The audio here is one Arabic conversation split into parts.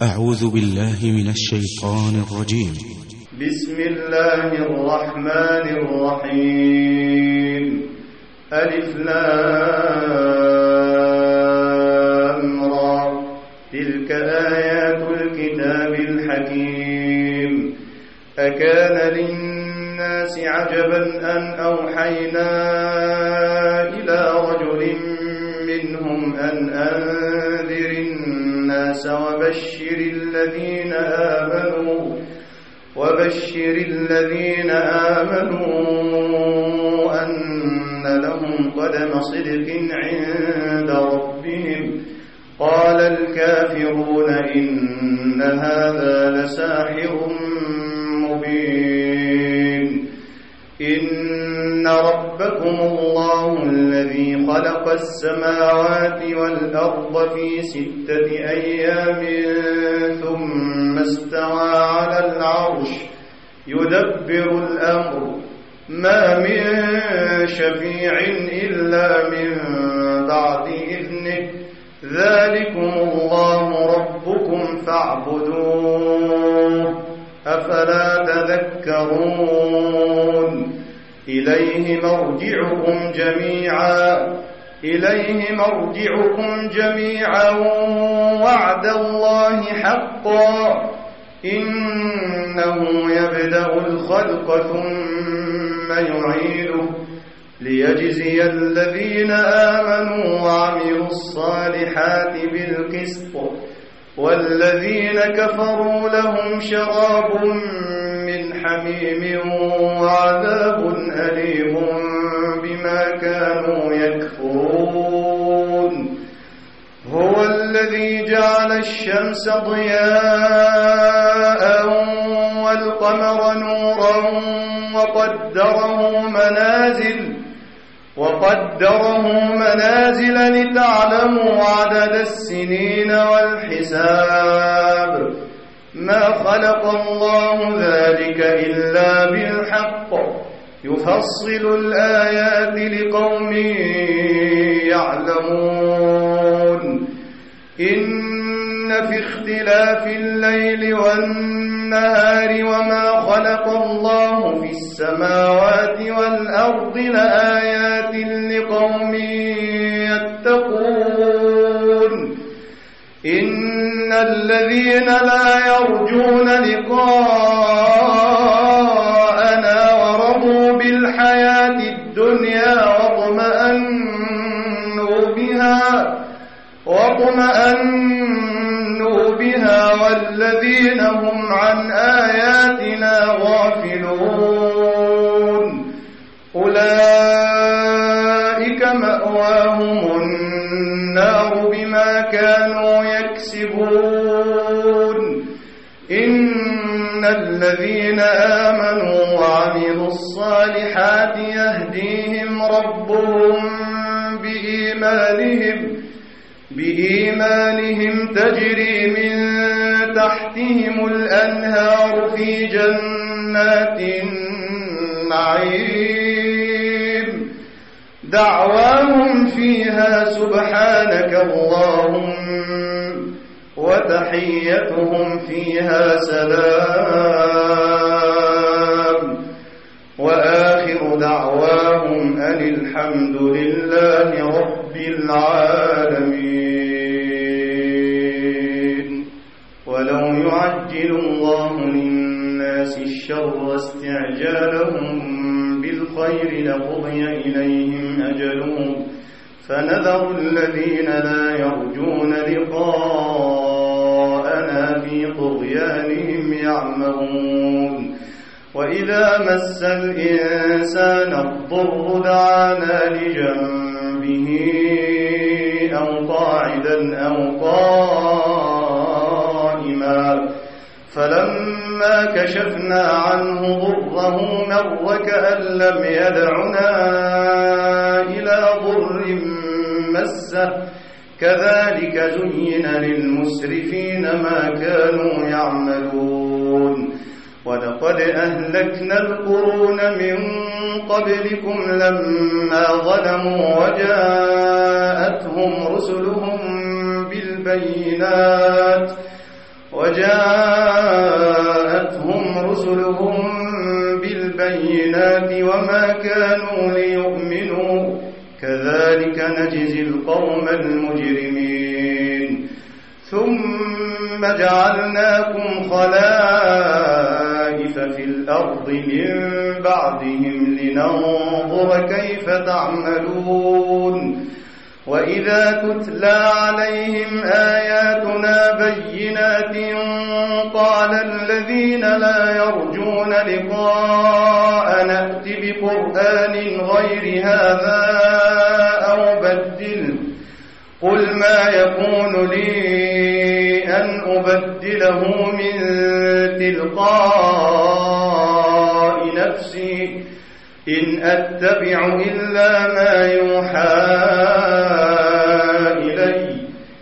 أعوذ بالله من الشيطان الرجيم. بسم الله الرحمن الرحيم. ألف لام را، تلك آيات الكتاب الحكيم. أكان للناس عجبا أن أوحينا إلى رجل منهم أن أنذر الناس وبشر الذين آمنوا أن لهم قدم صدق عند ربهم. قال الكافرون إن هذا لساحر مبين. إن ربكم الله الذي خلق السماوات والأرض في 6 أيام ثم استوى على العرش يدبر الأمر ما من شفيع إلا من بعد إذنه ذلكم الله ربكم فاعبدوه أفلا تذكرون. إليه مرجعكم جميعا وعد الله حقا إنه يبدأ الخلق ثم يعيده ليجزي الذين آمنوا وعملوا الصالحات بالقسط والذين كفروا لهم شراب من حميم وعذاب أليم بما كانوا يكفرون. هو الذي جعل الشمس ضياء والقمر نورا وقدره منازل لتعلموا عدد السنين والحساب. ما خلق الله ذلك إلا بالحق يفصل الآيات لقوم يعلمون. إن في اختلاف الليل والنهار وما خلق الله في السماوات والأرض لآيات لقوم يتقون. إن الذين لا يرجون لقاءنا ورضوا بالحياة الدنيا واطمأنوا بها والذين هم عن آياتنا غافلون أولئك مأواهم النار بما كانوا يكسبون. إن الذين آمنوا وعملوا الصالحات يهديهم ربهم بإيمانهم تجري من تحتهم الأنهار في جنات النعيم. دعواهم فيها سبحانك اللهم وتحيتهم فيها سلام وآخر دعواهم أن الحمد لله رب العالمين. ولو يعجل الله للناس الشر استعجالهم بالخير لقضي إليهم أجلهم فنذر الذين لا يرجون لقاءنا في طغيانهم يعمهون. وإذا مس الإنسان الضر دعانا لجنبه أو قاعدا أو قائما فلما كشفنا عنه ضره مر كأن لم يدعنا إلى ضر مسه كذلك زين للمسرفين ما كانوا يعملون. ولقد أهلكنا القرون من قبلكم لما ظلموا وجاءتهم رسلهم بالبينات وجاءتهم رسلهم بالبينات وما كانوا ليؤمنوا كذلك نجزي القوم المجرمين ثم جعلناكم خلائف في الأرض من بعدهم لننظر كيف تعملون وإذا تتلى عليهم آياتنا بينات قال الذين لا يرجون لقاء نأت بقرآن غير هذا أو بدل قل ما يكون لي أن أبدله من تلقاء نفسي إن أتبع إلا ما يوحى إلي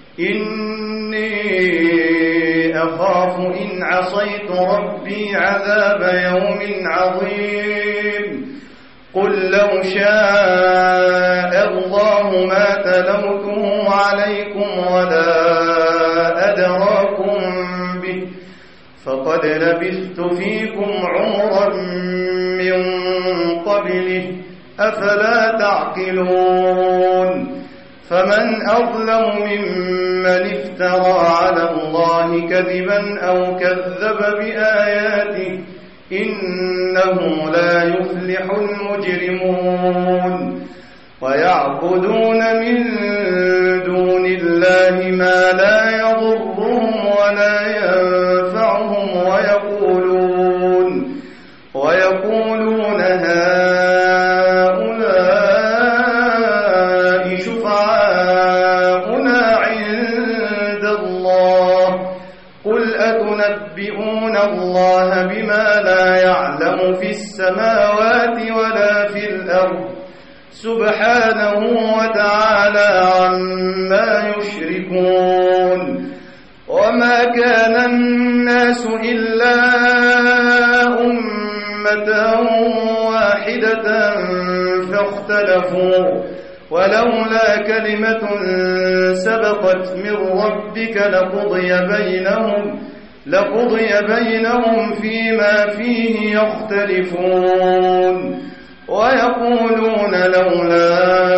إني أخاف إن عصيت ربي عذاب يوم عظيم قل لو شاء الله ما تلوته عليكم ولا أدراكم به فقد لبثت فيكم عمرا من قبله أفلا تعقلون فمن أظلم ممن افترى على الله كذبا أو كذب بآياته إنه لا يفلح المجرمون ويعبدون من دون الله ما لا يضرهم ولا ينفعهم ويقولون هؤلاء شفعاؤنا عند الله قل أتنبئون الله بما لا يعلم في السماوات ولا في الأرض سبحانه وتعالى عما يشركون وما كان الناس إلا أمة واحدة فاختلفوا ولولا كلمة سبقت من ربك لقضي بينهم فيما فيه يختلفون ويقولون لولا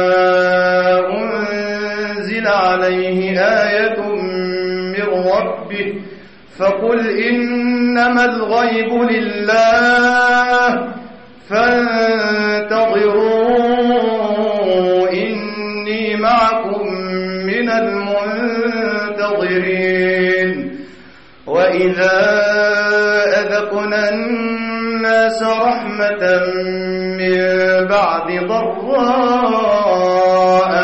أنزل عليه آية من ربه فقل إنما الغيب لله فانتظروا إني معكم من المنتظرين وإذا أذقنا الناس رحمة من بعد ضراء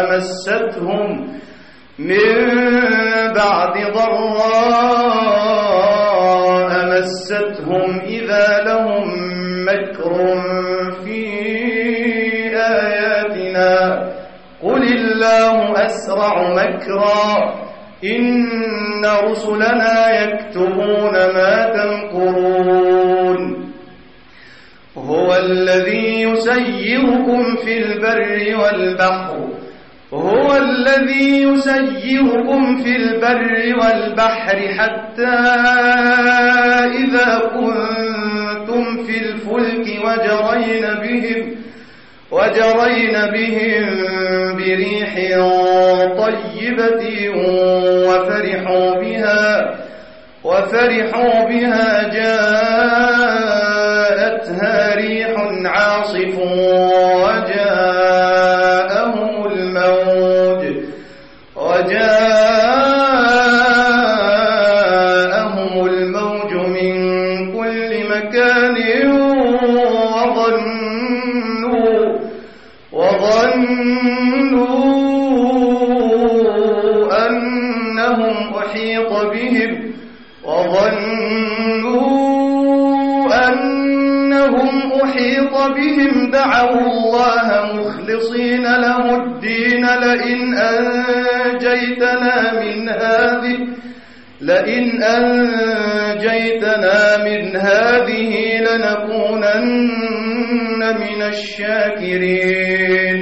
مستهم إذا لهم مكر في آياتنا قل الله أسرع مكرا إن رسلنا يكتبون ما تمكرون هو الذي يسيركم في البر والبحر حتى إذا كنتم في الفلك وجرين بهم بريح طيبة وفرحوا بها جاءتها ريح عاصف وجاءهم الموج من كل مكان وظنوا أنهم أحيط بهم دعوا الله مخلصين له الدين لئن أنجيتنا من هذه لنكونن من الشاكرين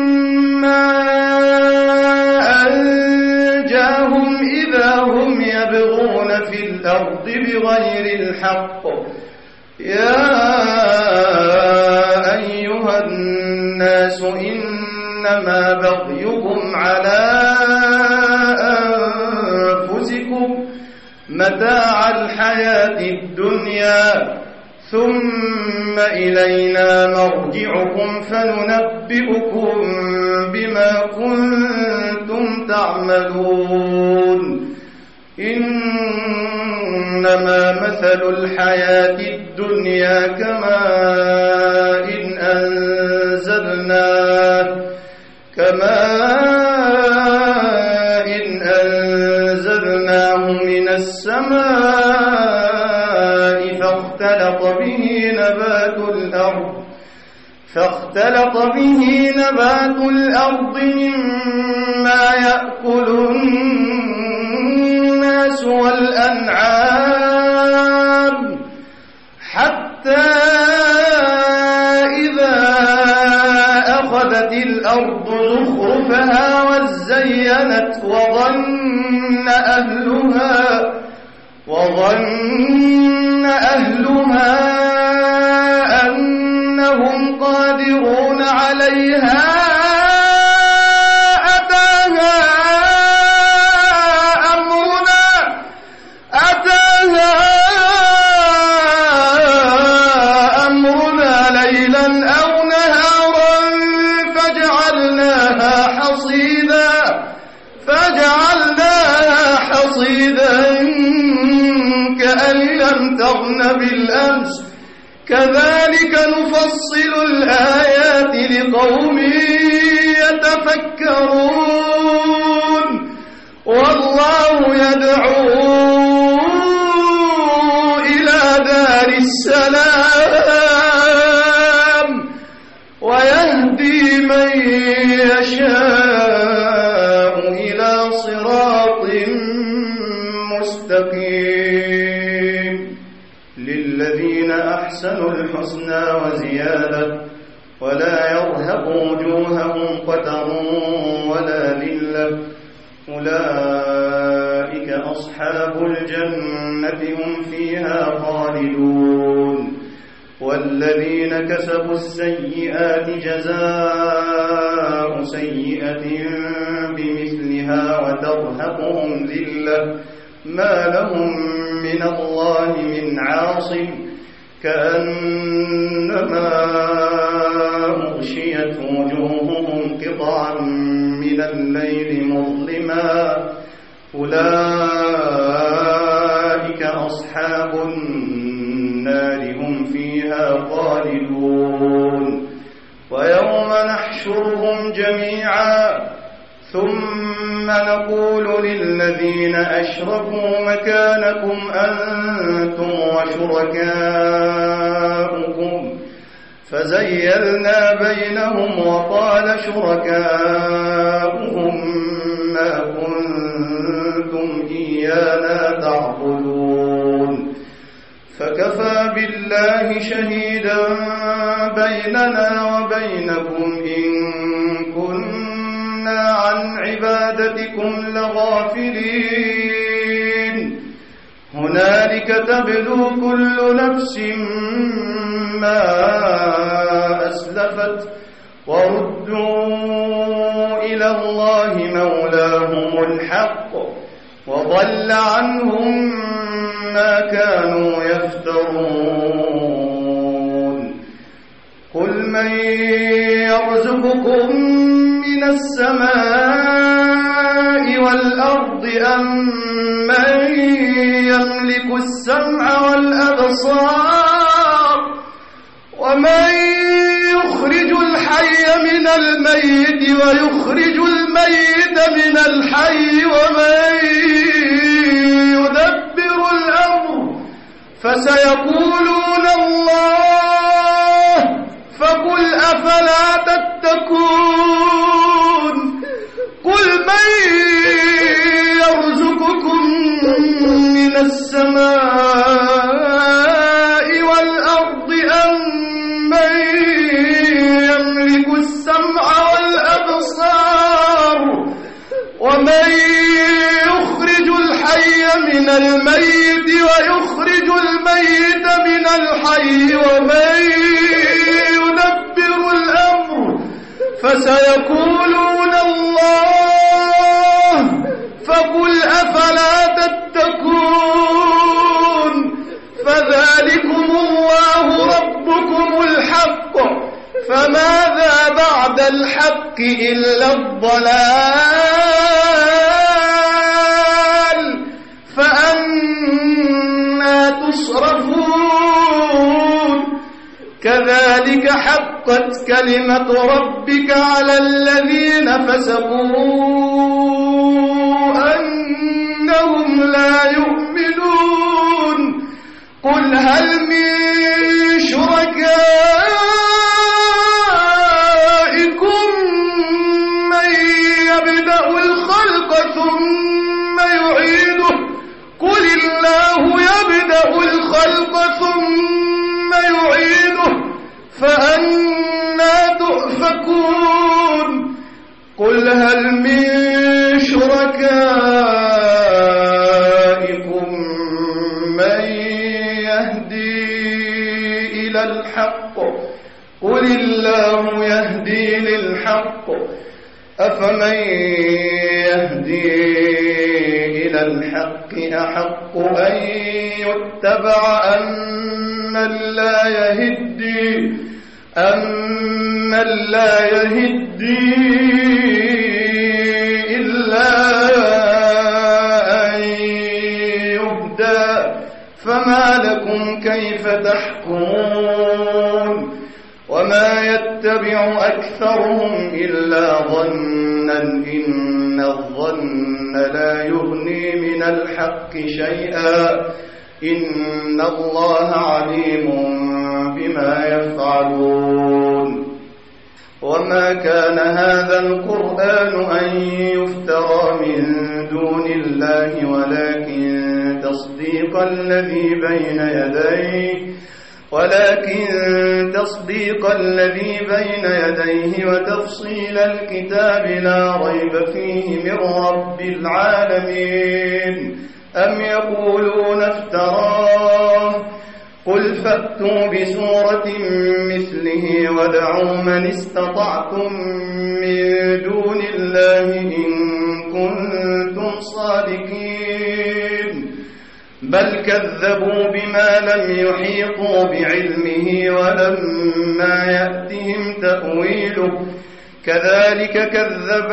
فلما أنجاهم إذا هم يبغون يبغون في الأرض بغير الحق يا أيها الناس إنما بغيكم على أنفسكم متاع الحياة الدنيا ثم إلينا مرجعكم فننبئكم بما كنتم تعملون إنما مثل الحياة الدنيا كماء أنزلناه من السماء فاختلط به نبات الأرض مما يأكل الناس والأنعام حتى إذا أخذت الأرض زخرفها وزينت وظن أهلها أنهم قادرون عليها أتاها أمرنا ليلا أو نهارا فجعلناها حصيدا كأن لم تغن بالأمس كذلك نفصل الآيات لقوم يتفكرون والله يدعو إلى دار السلام ويهدي من يشاء إلى صراط مستقيم للذين أحسنوا الحسنى وزيادة ولا يرهق وجوههم قتر ولا ذلة أولئك أصحاب الجنة هم فيها خالدون والذين كسبوا السيئات جزاء سيئة بمثلها وترهقهم ذلة ما لهم من الله من عاصم كأنما أغشيت وجوههم قطعا من الليل مظلما أولئك أصحاب النار هم فيها خالدون ويوم نحشرهم جميعا ثم نقول للذين أشركوا مكانكم أنتم وشركاؤكم فزيلنا بينهم وقال شركاؤهم ما كنتم إيانا تعبدون فكفى بالله شهيدا بيننا وبينكم إن كنا عن عبادتكم لغافلين هنالك تبلو كل نفس ما أسلفت وردوا إلى الله مولاهم الحق وضل عنهم ما كانوا يفترون قل من يرزقكم من السماء والأرض أم من يملك السمع والأبصار ومن يخرج الحي من الميت ويخرج الميت من الحي ومن يدبر الأمر فسيقولون الله فقل أفلا تتقون قل من يرزقكم من السماء والأرض أم من يملك السمع والأبصار ومن يخرج الحي من الميت ويخرج الميت من الحي ومن يدبر الأمر فسيقولون الله فقل أفلا تتقون فذلكم الله ربكم الحق فماذا بعد الحق إلا الضلال فأنى تصرفون كذلك حقت كلمة ربك على الذين فسقوا أنهم لا يؤمنون قل هل من شركائكم من يبدأ الخلق ثم يعيده قل الله يبدأ الخلق ثم يعيده فأنى تؤفكون قل هل من شركائكم من يهدي إلى الحق قل الله يهدي للحق أفمن يهدي إلى الحق أحق أن يتبع أمن لا يهدي إلا أن يهدى فما لكم كيف تحكمون وما يتبع أكثرهم إلا ظنا إن الظن لا يغني من الحق شيئا إن الله عليم بما يفعلون وما كان هذا القرآن أن يفترى من دون الله ولكن تصديق الذي بين يديه وتفصيل الكتاب لا ريب فيه من رب العالمين أم يقولون افتراه قل فأتوا بسورة مثله وادعوا من استطعتم من دون الله إن كنتم صادقين بل كذبوا بما لم يحيطوا بعلمه ولما يأتهم تأويله كذلك كذب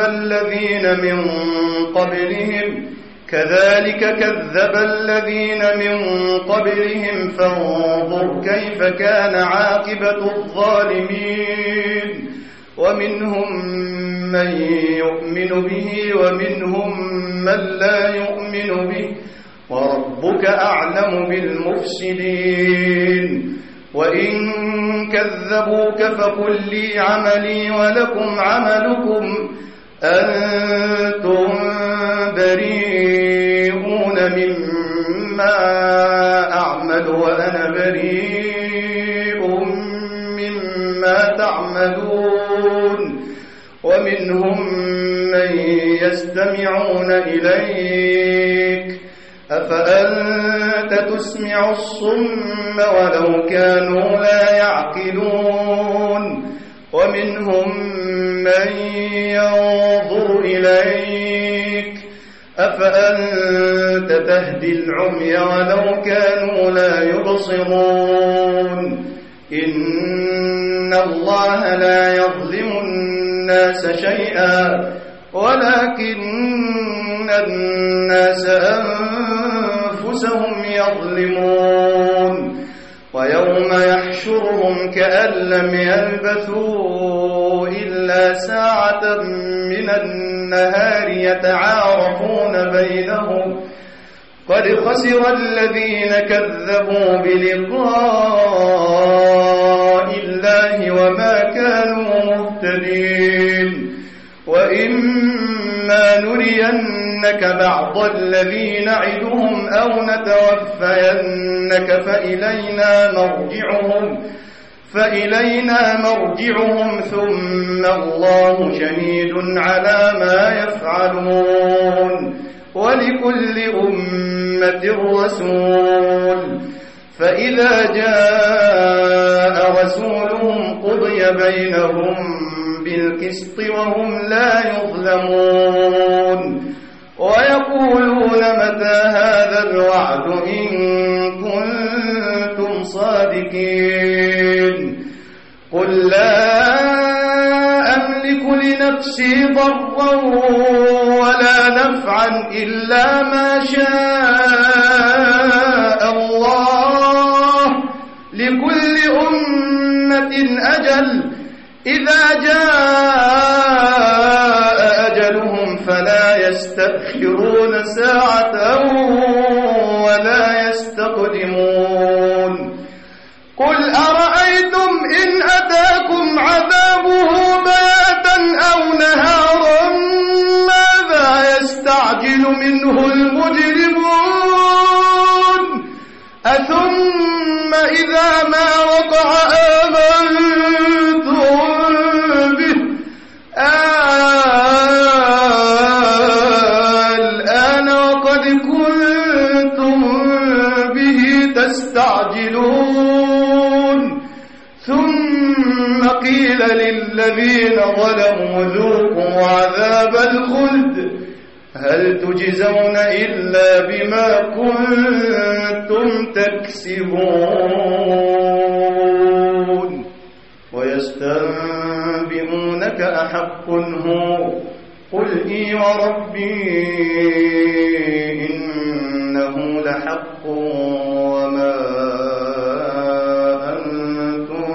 الذين من قبلهم فانظر كيف كان عاقبة الظالمين ومنهم من يؤمن به ومنهم من لا يؤمن به وربك أعلم بالمفسدين وإن كذبوك فقل لي عملي ولكم عملكم أنتم بريئون مما أعمل وأنا بريء مما تعملون ومنهم من يستمعون إليك أفأنت تسمع الصم ولو كانوا لا يعقلون ومنهم من ينظر إليك أفأنت تهدي العمي ولو كانوا لا يبصرون إن الله لا يظلم الناس شيئا ولكن الناس أنفسهم يظلمون ويوم يحشرهم كأن لم يلبثوا إلا ساعة من النهار يتعارفون بينهم قد خسر الذين كذبوا بلقاء الله وما كانوا مهتدين وإما نرينك بعض الذي نعدهم أو نتوفينك فإلينا مرجعهم ثم الله شهيد على ما يفعلون ولكل أمة رسول فإذا جاء رسولهم قضي بينهم بالقسط وهم لا يظلمون ويقولون متى هذا الوعد إن كنتم صادقين قل لا أملك لنفسي ضرا ولا نفعا إلا ما شاء الله لكل أمة أجل إذا جاء أجلهم فلا يستأخرون ساعة ولا يستقدمون قل أرأيتم إن أتاكم عذابه بياتا أو نهارا ماذا يستعجل منه المجرمون أثم إذا ما وقع آمنتم به الآن وقد كنتم به تستعجلون ثم قيل للذين ظلموا ذوقوا عذاب الخلد هل تجزون إلا بما كنتم تكسبون ويستنبئونك أحق هو قل إي وربي إنه لحق وما أنتم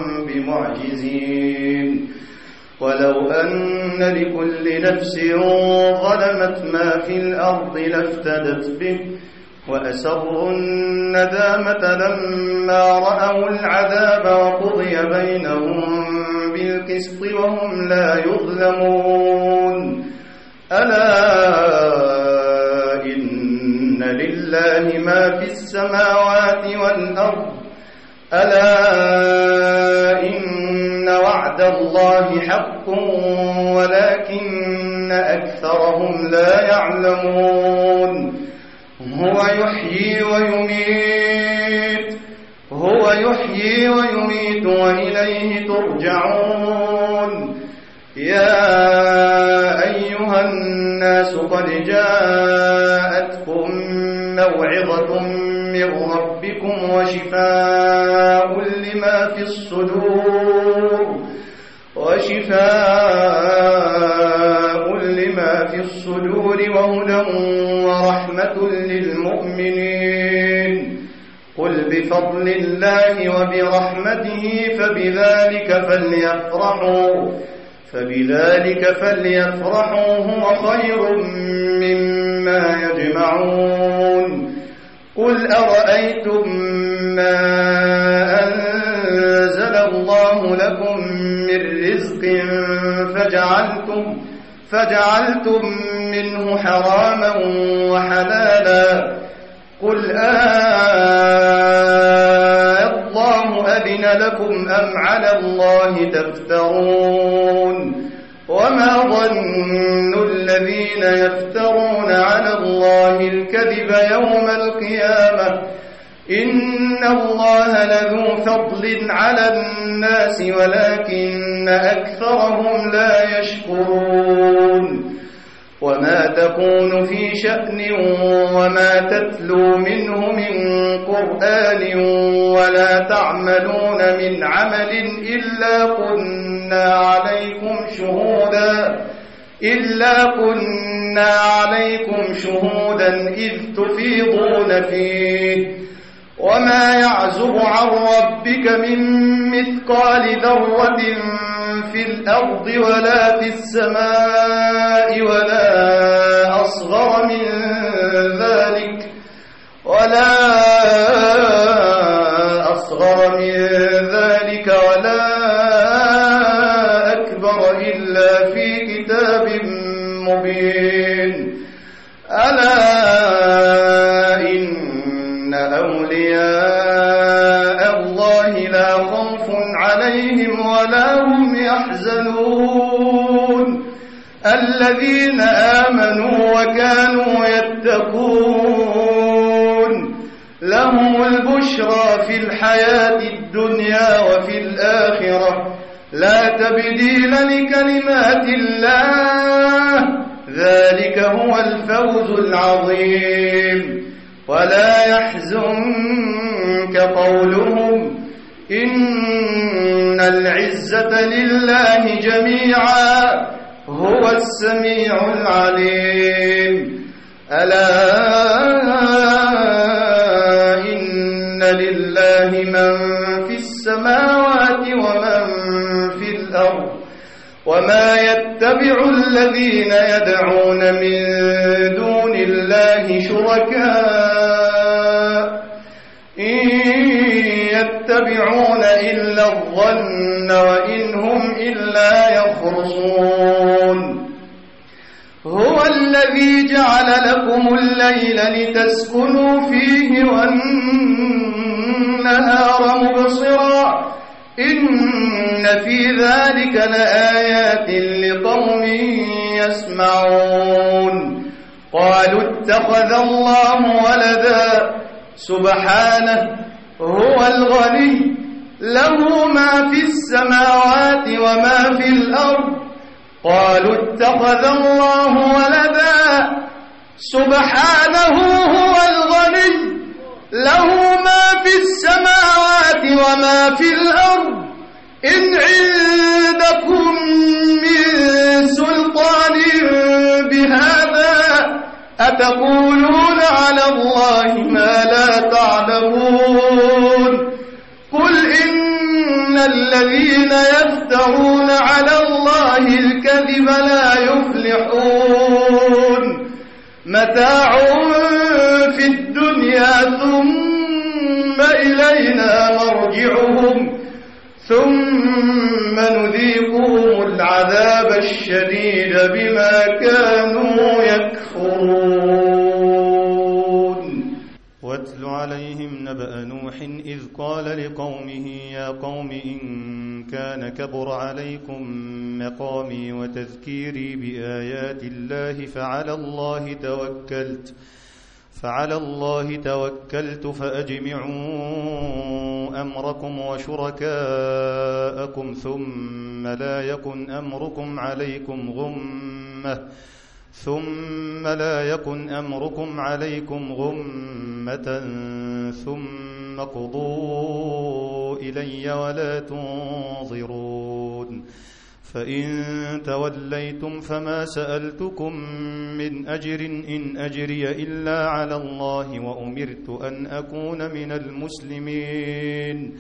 بمعجزين ولو أن لكل نفس ظلمت ما في الأرض لافتدت به وأسروا الندامة لما رأوا العذاب وقضي بينهم بالقسط وهم لا يظلمون ألا إن لله ما في السماوات والأرض ألا إن وعد الله حق ولكن أكثرهم لا يعلمون هو يحيي ويميت وإليه ترجعون يا أيها الناس قد جاءتكم موعظة من ربكم وشفاء لما في الصدور وهدى ورحمة للمؤمنين قل بفضل الله وبرحمته فبذلك فليفرحوا هو خير مما يجمعون قل أرأيتم ما أنزل الله لكم من رزق فجعلتم منه حراما وحلالا قل الله أذن لكم أم على الله تفترون وما ظن الذين يفترون على الله الكذب يوم القيامة إن الله لذو فضل على الناس ولكن أكثرهم لا يشكرون وما تكون في شأن وما تتلو منه من قرآن ولا تعملون من عمل إلا كنا عليكم شهودا إذ تفيضون فيه وما يعزب عن ربك من مثقال ذرة في الأرض ولا في السماء ولا أصغر من ذلك ولا أكبر إلا في كتاب مبين ألا إن أولياء الله لا خوف عليهم ولا هم يحزنون الذين آمنوا وكانوا يتقون لهم البشرى في الحياة الدنيا وفي الآخرة لا تبديل لكلمات الله ذلك هو الفوز العظيم ولا يحزنك قولهم إن العزة لله جميعا هو السميع العليم ألا إن لله من في السماوات ومن في الأرض وما يتبع الذين يدعون من دون الله شركاء إن يتبعون إلا الظن وإن هم إلا يخرصون هو الذي جعل لكم الليل لتسكنوا فيه والنهار مبصرا إن في ذلك لآيات لقوم يسمعون قالوا اتخذ الله ولدا سبحانه هو الغني له ما في السماوات وما في الأرض قالوا اتخذ الله ولدا سبحانه هو الغني له ما في السماوات وما في الأرض إن عندكم من سلطان بهذا أتقولون على الله ما لا تعلمون قل إن الذين يفترون على الله الكذب لا يفلحون متاع في الدنيا ثم إلينا مرجعهم ثم نذيقهم العذاب الشديد بما كانوا يكفرون واتل عليهم نبأ نوح إذ قال لقومه يا قوم إن كان كبر عليكم مقامي وتذكيري بآيات الله فعلى الله توكلت فأجمعوا أمركم وشركاءكم ثم لا يكن أمركم عليكم غمة ثم قضوا إلي ولا تنظرون فإن توليتم فما سألتكم من أجر إن أجري إلا على الله وأمرت أن أكون من المسلمين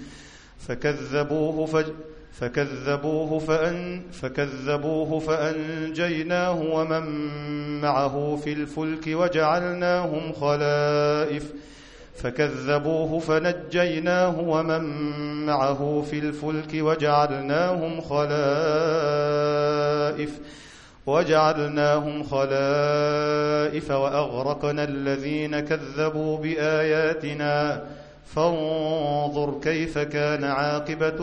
فكذبوه فأنجيناه ومن معه في الفلك وجعلناهم خلائف فكذبوه فنجيناه ومن معه في الفلك وجعلناهم خلائف وأغرقنا الذين كذبوا بآياتنا فانظر كيف كان عاقبة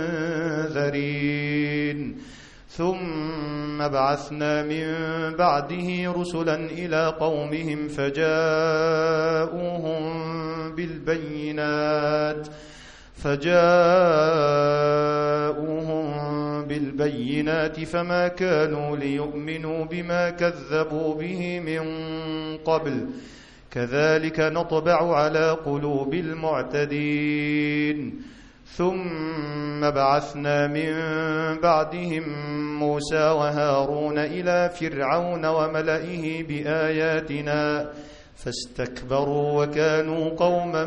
المنذرين ثم بعثنا من بعده رسلا إلى قومهم فجاءوهم بالبينات فما كانوا ليؤمنوا بما كذبوا به من قبل كذلك نطبع على قلوب المعتدين ثم بعثنا من بعدهم موسى وهارون إلى فرعون وملئه بآياتنا فاستكبروا وكانوا قوما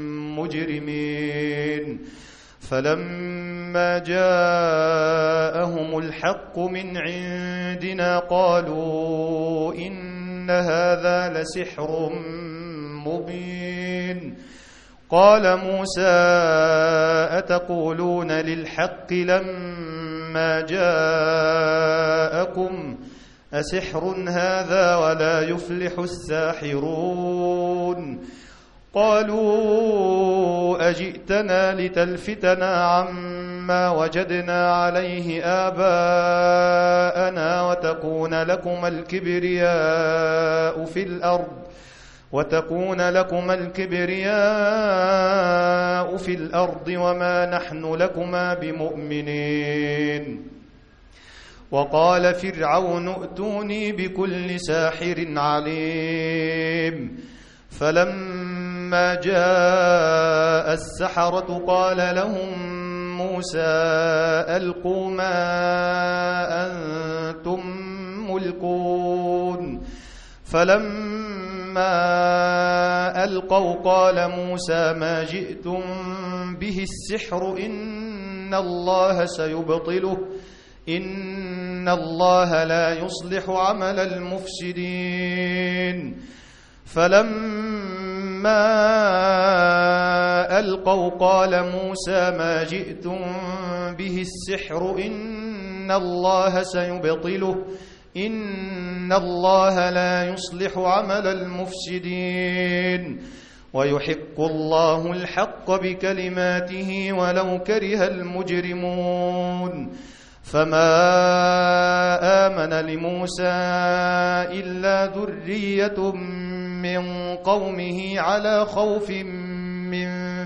مجرمين فلما جاءهم الحق من عندنا قالوا إن هذا لسحر مبين قال موسى أتقولون للحق لما جاءكم أسحر هذا ولا يفلح الساحرون قالوا أجئتنا لتلفتنا عما ما وجدنا عليه آباءنا وتكون لكما الكبرياء في الأرض وما نحن لكما بمؤمنين. وقال فرعون ائتوني بكل ساحر عليم. فلما جاء السحرة قال لهم موسى ألقوا ما أنتم ملقون. فلما ألقوا قال موسى ما جئتم به السحر إن الله سيبطله إن الله لا يصلح عمل المفسدين. فلما ألقوا قال موسى ما جئتم به السحر إن الله سيبطله إن الله لا يصلح عمل المفسدين ويحق الله الحق بكلماته ولو كره المجرمون. فما آمن لموسى إلا ذرية من قومه على خوف من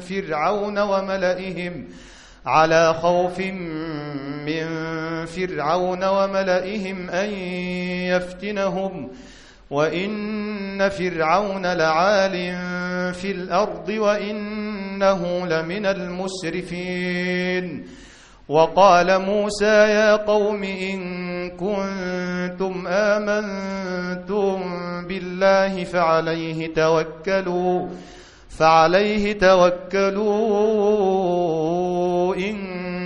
فرعون وملئهم أن يفتنهم وإن فرعون لعال في الأرض وإنه لمن المسرفين. وقال موسى يا قوم إن كنتم آمنتم بالله فعليه توكلوا إن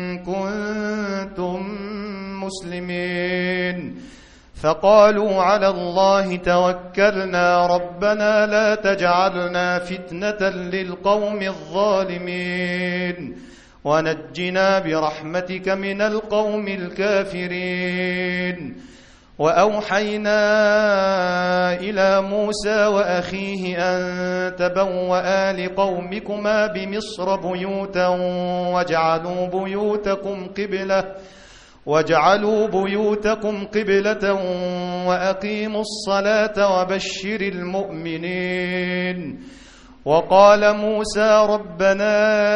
كنتم مسلمين. فقالوا على الله توكلنا ربنا لا تجعلنا فتنة للقوم الظالمين ونجنا برحمتك من القوم الكافرين. وأوحينا إلى موسى وأخيه أن تبوأ لقومكما بمصر بيوتا واجعلوا بيوتكم قبلة وأقيموا الصلاة وبشر المؤمنين. وقال موسى ربنا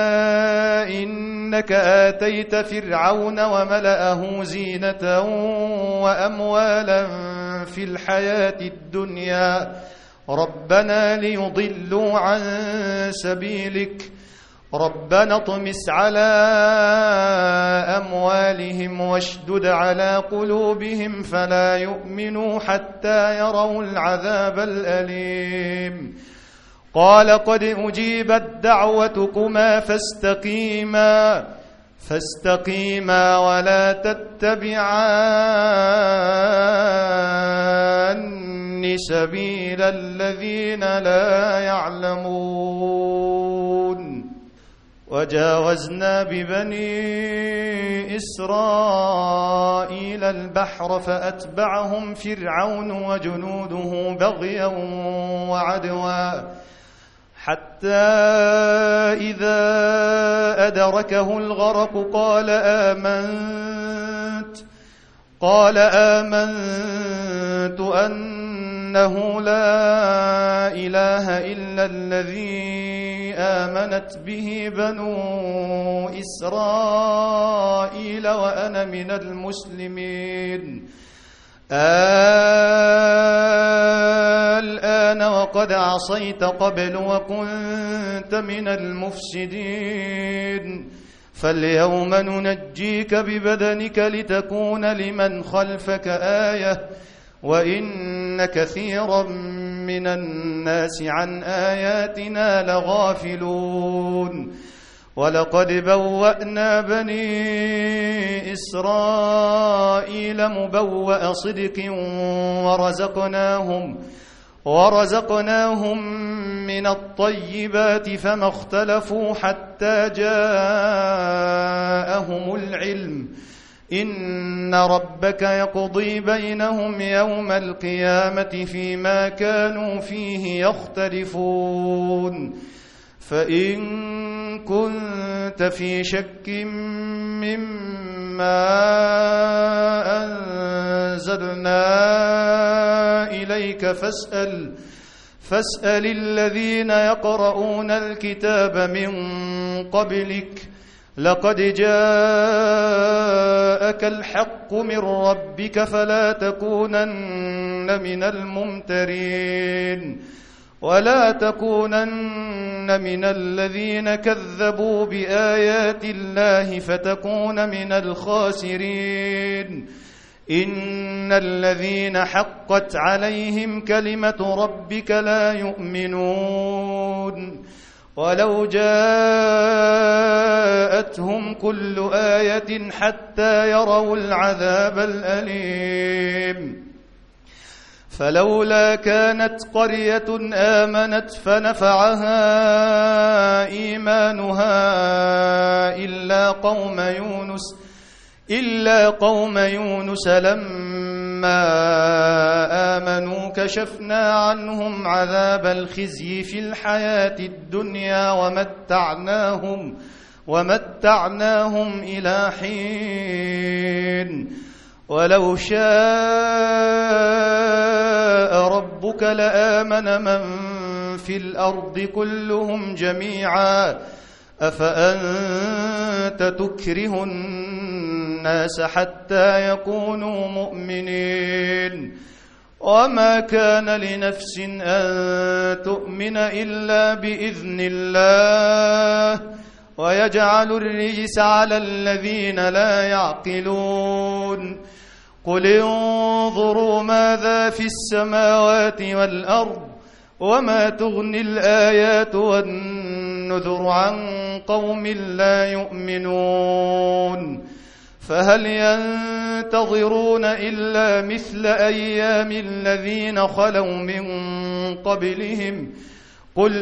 إنك آتيت فرعون وملأه زينة وأموالا في الحياة الدنيا ربنا ليضلوا عن سبيلك ربنا اطمس على أموالهم واشدد على قلوبهم فلا يؤمنوا حتى يروا العذاب الأليم. قال قد أجيبت دعوتكما فاستقيما ولا تتبعان سبيل الذين لا يعلمون. وجاوزنا ببني إسرائيل البحر فأتبعهم فرعون وجنوده بغيا وعدوا حتى إذا أدركه الغرق قال آمنت أنه لا إله إلا الذي آمنت به بنو إسرائيل وأنا من المسلمين. الآن وقد عصيت قبل وكنت من المفسدين فاليوم ننجيك ببدنك لتكون لمن خلفك آية وإن كثيرا من الناس عن آياتنا لغافلون. ولقد بوأنا بني إسرائيل مبوأ صدق ورزقناهم من الطيبات فما اختلفوا حتى جاءهم العلم إن ربك يقضي بينهم يوم القيامة فيما كانوا فيه يختلفون. فإن كنتم كنت في شك مما أنزلنا إليك فاسأل الذين يقرؤون الكتاب من قبلك لقد جاءك الحق من ربك فلا تكونن من الممترين ولا تكونن من الذين كذبوا بآيات الله فتكون من الخاسرين إن الذين حقت عليهم كلمة ربك لا يؤمنون ولو جاءتهم كل آية حتى يروا العذاب الأليم فلولا كانت قرية آمنت فنفعها إيمانها إلا قوم يونس لما آمنوا كشفنا عنهم عذاب الخزي في الحياة الدنيا ومتعناهم إلى حين ولو شاء ربك لآمن من في الأرض كلهم جميعا أفأنت تكره الناس حتى يكونوا مؤمنين وما كان لنفس أن تؤمن إلا بإذن الله ويجعل الرجس على الذين لا يعقلون قل انظروا ماذا في السماوات والأرض وما تغني الآيات والنذر عن قوم لا يؤمنون فهل ينتظرون إلا مثل أيام الذين خلوا من قبلهم قل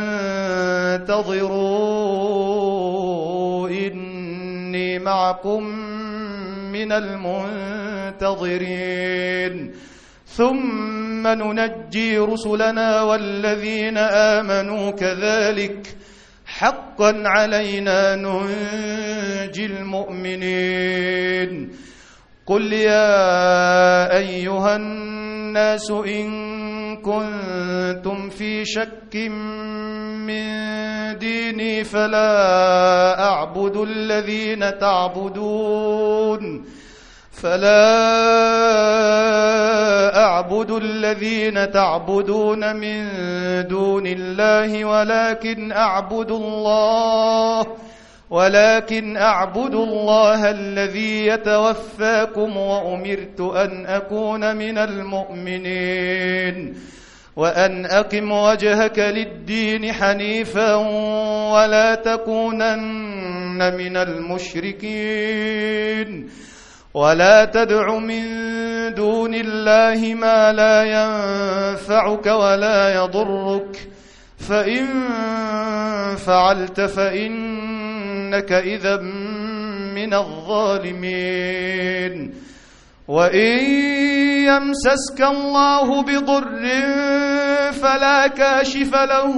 فانتظروا إني معكم من المنتظرين ثم ننجي رسلنا والذين آمنوا كذلك حقا علينا ننجي المؤمنين قل يا أيها الناس إن كنتم في شك من ديني فلا أعبد الذين تعبدون من دون الله ولكن أعبد الله الذي يتوفاكم وأمرت أن أكون من المؤمنين وأن أقم وجهك للدين حنيفا ولا تكونن من المشركين ولا تدع من دون الله ما لا ينفعك ولا يضرك فإن فعلت فإنك إذا من الظالمين وإن يمسسك الله بضر فلا كاشف له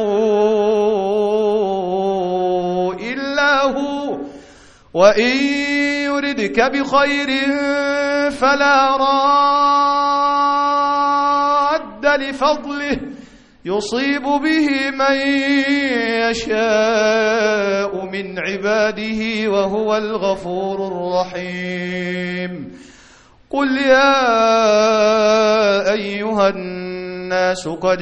إلا هو وإن يردك بخير فلا راد لفضله يصيب به من يشاء من عباده وهو الغفور الرحيم قل يا أيها الناس قد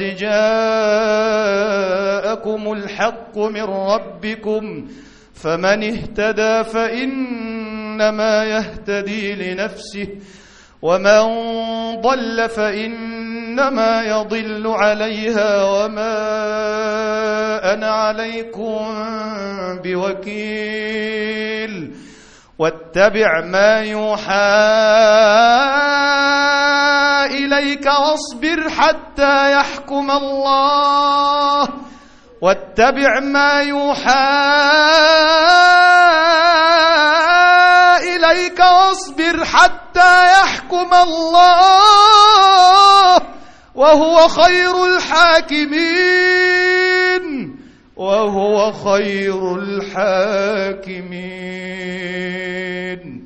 جاءكم الحق من ربكم فمن اهتدى فإنما يهتدي لنفسه ومن ضل فإنما يضل عليها وما أنا عليكم بوكيل واتبع ما يوحى إليك واصبر حتى يحكم الله واتبع ما يوحى إليك واصبر حتى يحكم الله وهو خير الحاكمين وهو خير الحاكمين.